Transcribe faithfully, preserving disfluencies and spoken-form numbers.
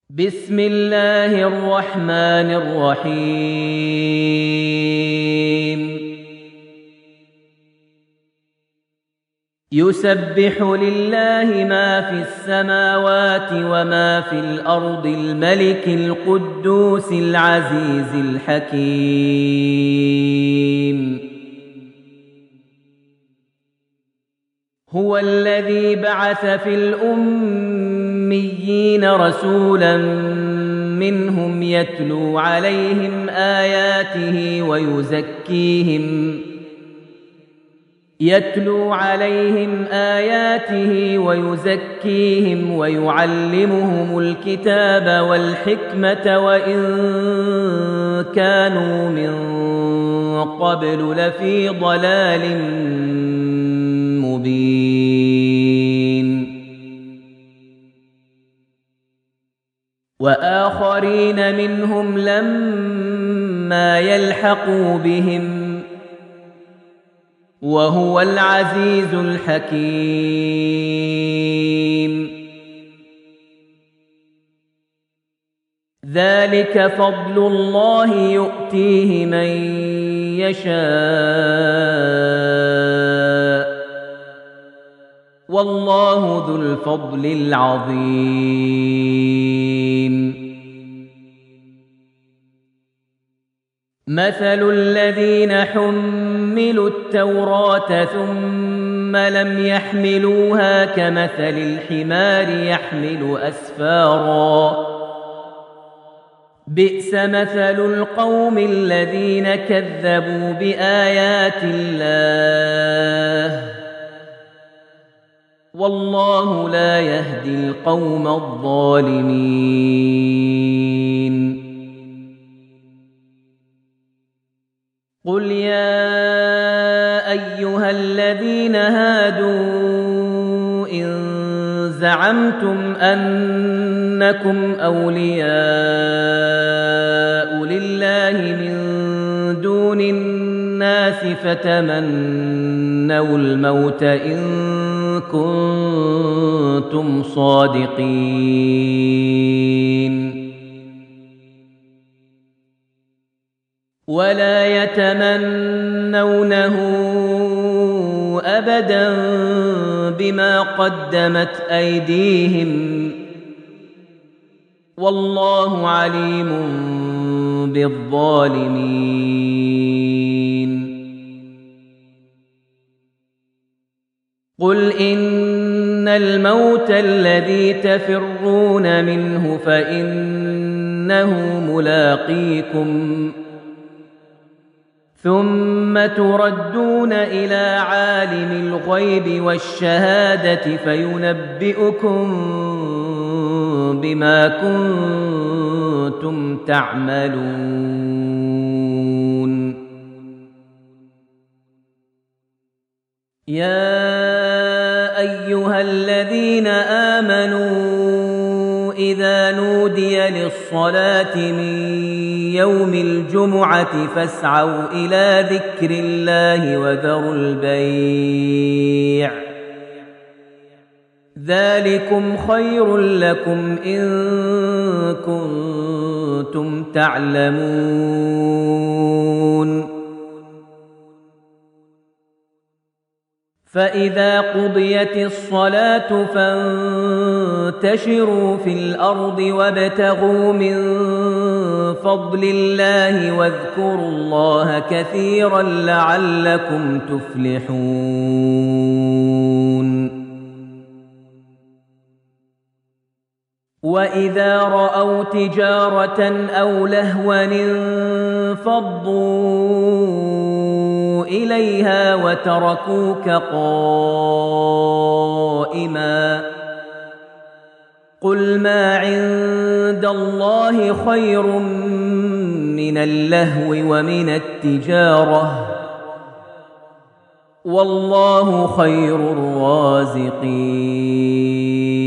بسم الله الرحمن الرحيم يسبح لله ما في السماوات وما في الأرض الملك القدوس العزيز الحكيم هو الذي بعث في الأميين رسولا منهم يتلو عليهم آياته ويزكيهم يتلو عليهم آياته ويزكيهم ويعلمهم الكتاب والحكمة وإن كانوا من قبل لفي ضلال مبين وآخرين منهم لما يلحقوا بهم وهو العزيز الحكيم ذلك فضل الله يؤتيه من يشاء والله ذو الفضل العظيم مثل الذين حملوا التوراة ثم لم يحملوها كمثل الحمار يحمل أسفارا بئس مثل القوم الذين كذبوا بآيات الله والله لا يهدي القوم الظالمين قل يا أيها الذين هادوا إن زعمتم أنكم أولياء لله من دون الناس فتمنوا الموت إن كنتم صادقين ولا يتمنونه أبدا بما قدمت أيديهم والله عليم بالظالمين قل إن الموت الذي تفرون منه فإنه ملاقيكم ثم تردون إلى عالم الغيب والشهادة فينبئكم بما كنتم تعملون يا أيها الذين آمنوا إذا نودي للصلاة من يوم الجمعة فاسعوا إلى ذكر الله وذروا البيع ذلكم خير لكم إن كنتم تعلمون فإذا قضيت الصلاة فانتشروا في الأرض وابتغوا من فضل الله واذكروا الله كثيرا لعلكم تفلحون وإذا رأوا تجارة أو لهوا انفضوا إليها وتركوك قائما قل ما عند الله خير من اللهو ومن التجارة والله خير الرازقين